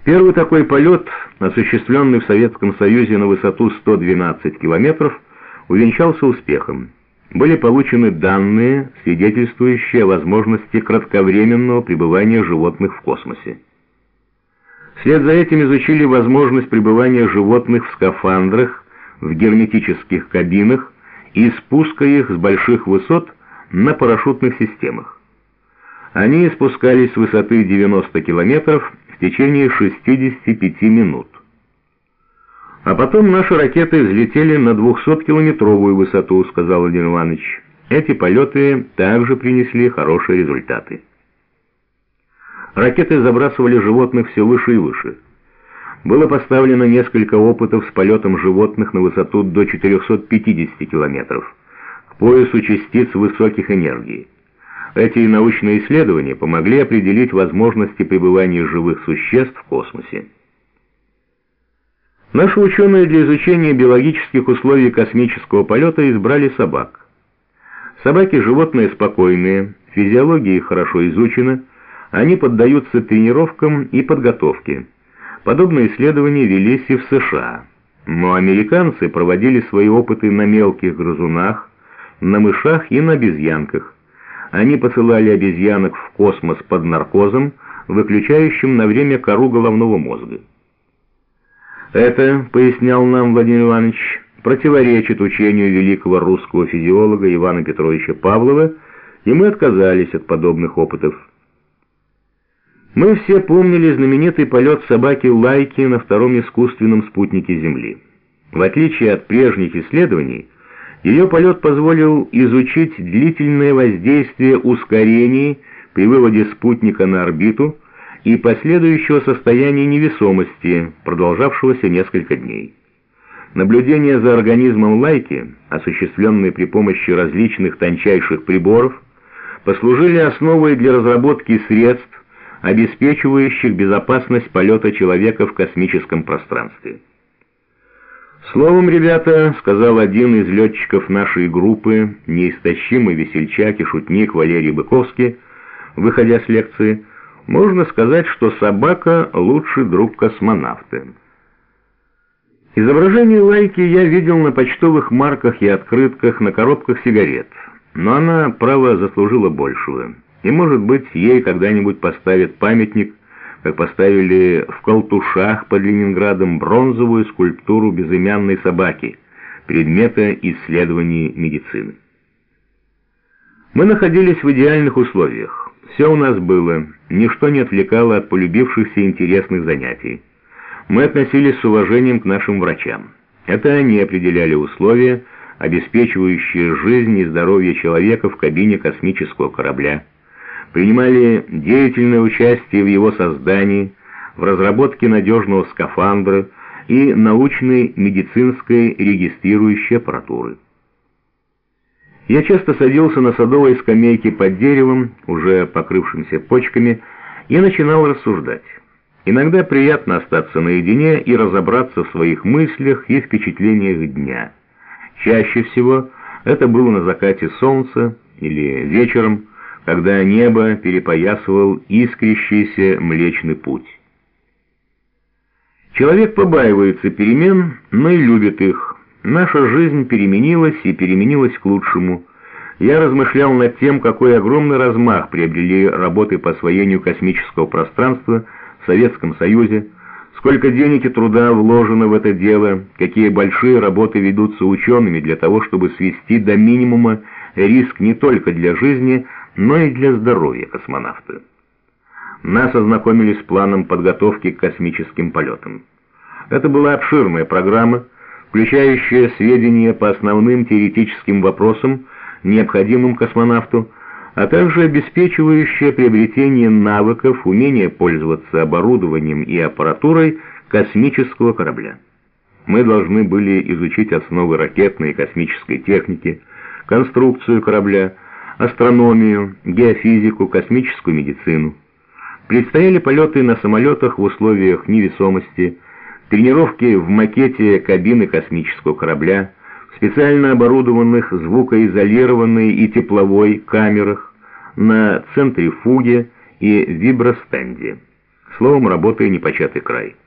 Первый такой полет, осуществленный в Советском Союзе на высоту 112 километров, увенчался успехом. Были получены данные, свидетельствующие о возможности кратковременного пребывания животных в космосе. Вслед за этим изучили возможность пребывания животных в скафандрах, в герметических кабинах и спуска их с больших высот на парашютных системах. Они спускались с высоты 90 километров в течение 65 минут. А потом наши ракеты взлетели на 200-километровую высоту, сказал Владимир Иванович. Эти полеты также принесли хорошие результаты. Ракеты забрасывали животных все выше и выше. Было поставлено несколько опытов с полетом животных на высоту до 450 километров, к поясу частиц высоких энергий. Эти научные исследования помогли определить возможности пребывания живых существ в космосе. Наши ученые для изучения биологических условий космического полета избрали собак. Собаки – животные спокойные, физиология их хорошо изучена, они поддаются тренировкам и подготовке. Подобные исследования велись и в США. Но американцы проводили свои опыты на мелких грызунах, на мышах и на обезьянках. Они посылали обезьянок в космос под наркозом, выключающим на время кору головного мозга. Это, пояснял нам Владимир Иванович, противоречит учению великого русского физиолога Ивана Петровича Павлова, и мы отказались от подобных опытов. Мы все помнили знаменитый полет собаки Лайки на втором искусственном спутнике Земли. В отличие от прежних исследований, ее полет позволил изучить длительное воздействие ускорений при выводе спутника на орбиту и последующего состояния невесомости, продолжавшегося несколько дней. Наблюдения за организмом Лайки, осуществленные при помощи различных тончайших приборов, послужили основой для разработки средств, обеспечивающих безопасность полета человека в космическом пространстве. «Словом, ребята, — сказал один из летчиков нашей группы, неистощимый весельчак и шутник Валерий Быковский, выходя с лекции, — можно сказать, что собака — лучший друг космонавта». Изображение Лайки я видел на почтовых марках и открытках, на коробках сигарет, но она, право, заслужила большего. И, может быть, ей когда-нибудь поставят памятник, как поставили в Колтушах под Ленинградом бронзовую скульптуру безымянной собаки, предмета исследований медицины. Мы находились в идеальных условиях. Все у нас было, ничто не отвлекало от полюбившихся интересных занятий. Мы относились с уважением к нашим врачам. Это они определяли условия, обеспечивающие жизнь и здоровье человека в кабине космического корабля, принимали деятельное участие в его создании, в разработке надежного скафандра и научной медицинской регистрирующей аппаратуры. Я часто садился на садовой скамейке под деревом, уже покрывшимся почками, и начинал рассуждать. Иногда приятно остаться наедине и разобраться в своих мыслях и впечатлениях дня. Чаще всего это было на закате солнца или вечером, когда небо перепоясывал искрящийся Млечный Путь. Человек побаивается перемен, но и любит их. Наша жизнь переменилась и переменилась к лучшему. Я размышлял над тем, какой огромный размах приобрели работы по освоению космического пространства в Советском Союзе, сколько денег и труда вложено в это дело, какие большие работы ведутся учеными для того, чтобы свести до минимума риск не только для жизни, но и для здоровья космонавта. Нас ознакомили с планом подготовки к космическим полетам. Это была обширная программа, включающая сведения по основным теоретическим вопросам, необходимым космонавту, а также обеспечивающая приобретение навыков, умение пользоваться оборудованием и аппаратурой космического корабля. Мы должны были изучить основы ракетной и космической техники, конструкцию корабля, астрономию, геофизику, космическую медицину. Предстояли полеты на самолетах в условиях невесомости, тренировки в макете кабины космического корабля, в специально оборудованных звукоизолированной и тепловой камерах, на центрифуге и вибростенде. Словом, работая непочатый край.